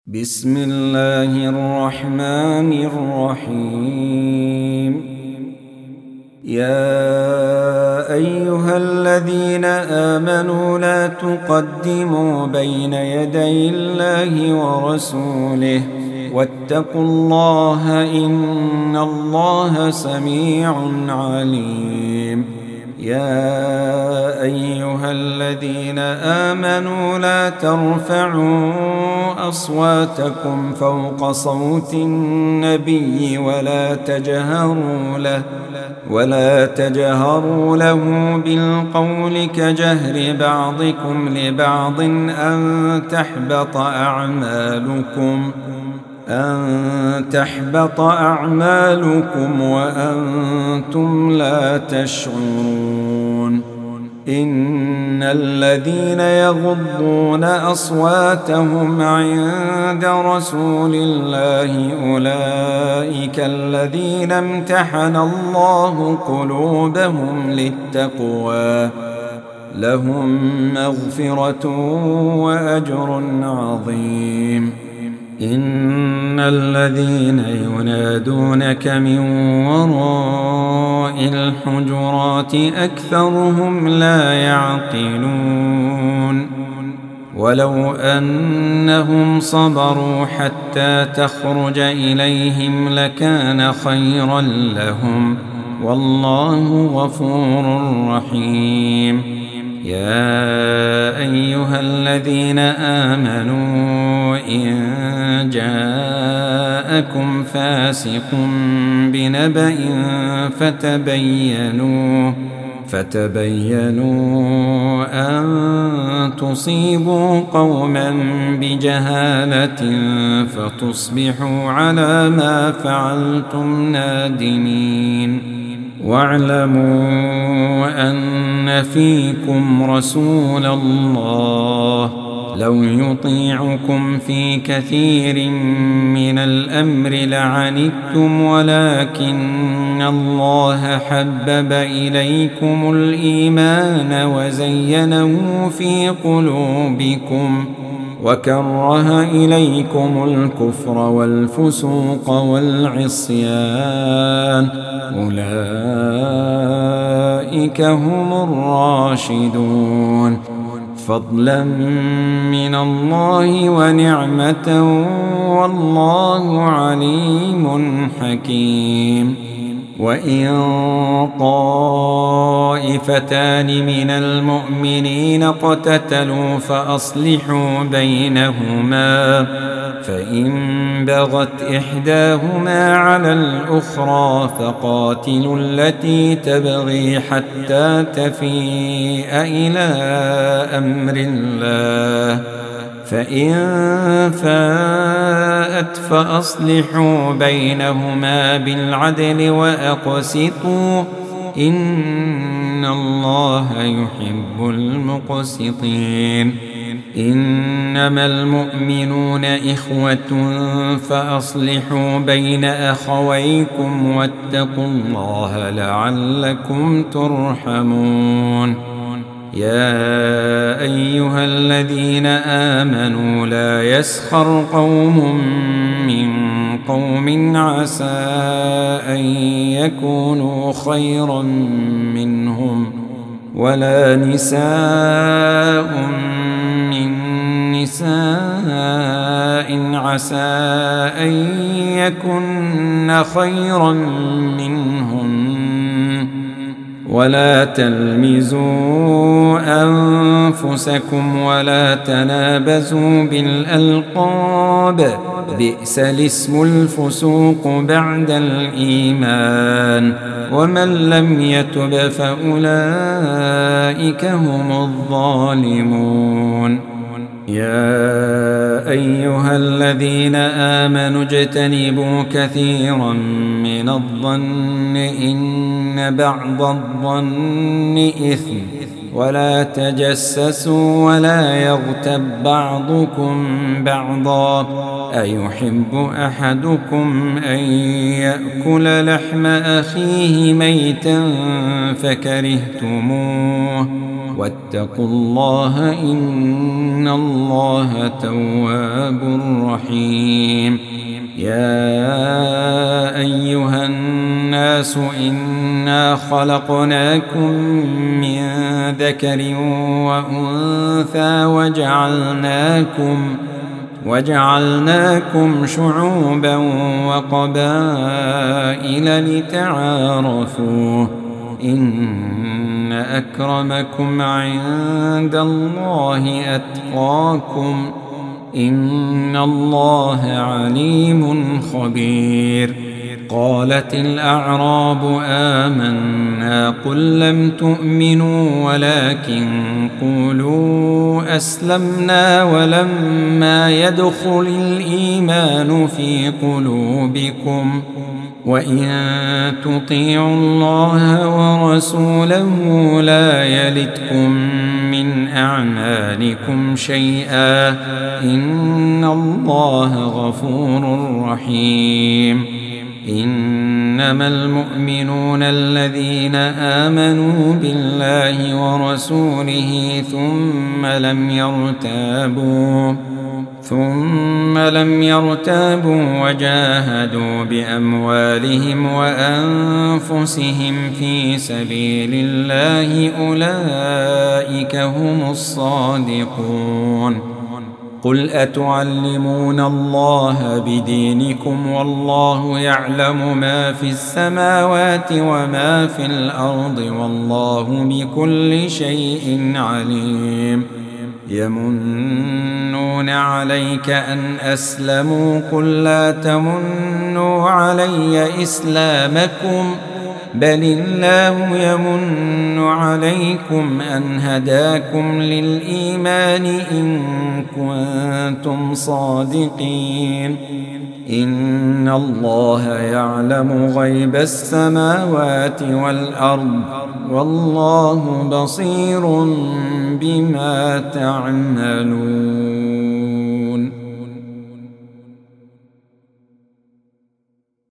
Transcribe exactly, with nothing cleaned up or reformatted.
بسم الله الرحمن الرحيم. يا أيها الذين آمنوا لا تقدموا بين يدي الله ورسوله واتقوا الله إن الله سميع عليم. يا أيها الذين آمنوا لا ترفعوا أصواتكم فوق صوت النبي ولا تجهروا له ولا تجهروا له بالقول كجهر بعضكم لبعض أن تحبط أعمالكم أن تحبط أعمالكم وأنتم لا تشعرون. إن الذين يغضون أصواتهم عند رسول الله أولئك الذين امتحن الله قلوبهم للتقوى لهم مغفرة وأجر عظيم. إن الذين ينادونك من وراء الحجرات أكثرهم لا يعقلون. ولو أنهم صبروا حتى تخرج إليهم لكان خيرا لهم والله غفور رحيم. يا أيها الذين آمنوا إن جاءكم فاسق بنبأ فتبينوا فتبينوا أن تصيبوا قوما بجهالة فتصبحوا على ما فعلتم نادمين. واعلموا أن فيكم رسول الله لو يطيعكم في كثير من الأمر لعنتم ولكن الله حبب إليكم الإيمان وزينه في قلوبكم وكره إليكم الكفر والفسوق والعصيان أولئك هم الراشدون فضلا من الله ونعمة والله عليم حكيم. وإن طائفتان من المؤمنين اقتتلوا فأصلحوا بينهما فإن بغت إحداهما على الأخرى فقاتلوا التي تبغي حتى تفيء إلى أمر الله فإن فاءت فأصلحوا بينهما بالعدل وأقسطوا إن الله يحب المقسطين. إنما المؤمنون إخوة فأصلحوا بين أخويكم واتقوا الله لعلكم ترحمون. يا أيها الذين آمنوا لا يسخر قوم من قوم عسى أن يكونوا خيرا منهم ولا نساء من نساء عسى أن يكن خيرا منهم ولا تلمزوا أنفسكم ولا تنابزوا بالألقاب بئس الاسم الفسوق بعد الإيمان ومن لم يتب فأولئك هم الظالمون. يا أيها الذين آمنوا اجتنبوا كثيرا من الظن إن بعض الظن إثم ولا تجسسوا ولا يغتب بعضكم بعضا أيحب أحدكم أن يأكل لحم أخيه ميتا فكرهتموه واتقوا الله إن الله تواب رحيم. يا أيها الناس إنا خلقناكم من ذكر وأنثى وجعلناكم وجعلناكم شعوبا وقبائل لتعارفوا إن أكرمكم عند الله أتقاكم إن الله عليم خبير. قالت الأعراب آمنا قل لم تؤمنوا ولكن قولوا أسلمنا ولما يدخل الإيمان في قلوبكم وإن تطيعوا الله ورسوله لا يلتكم من أعمالكم شيئا إن الله غفور رحيم. إنما المؤمنون الذين آمنوا بالله ورسوله ثم لم يرتابوا ثم لم يرتابوا وجاهدوا بأموالهم وأنفسهم في سبيل الله أولئك هم الصادقون. قل أتعلمون الله بدينكم والله يعلم ما في السماوات وما في الأرض والله بكل شيء عليم. يمنون عليك أن أسلموا قل لا تمنوا علي إسلامكم بل الله يمن عليكم أن هداكم للإيمان إن كنتم صادقين. إن الله يعلم غيب السماوات والأرض والله بصير بما تعملون.